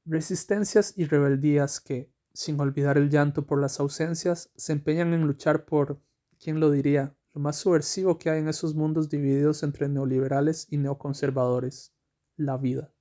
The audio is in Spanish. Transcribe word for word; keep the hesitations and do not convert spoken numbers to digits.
Resistencias y rebeldías que, sin olvidar el llanto por las ausencias, se empeñan en luchar por, ¿quién lo diría?, lo más subversivo que hay en esos mundos divididos entre neoliberales y neoconservadores: la vida.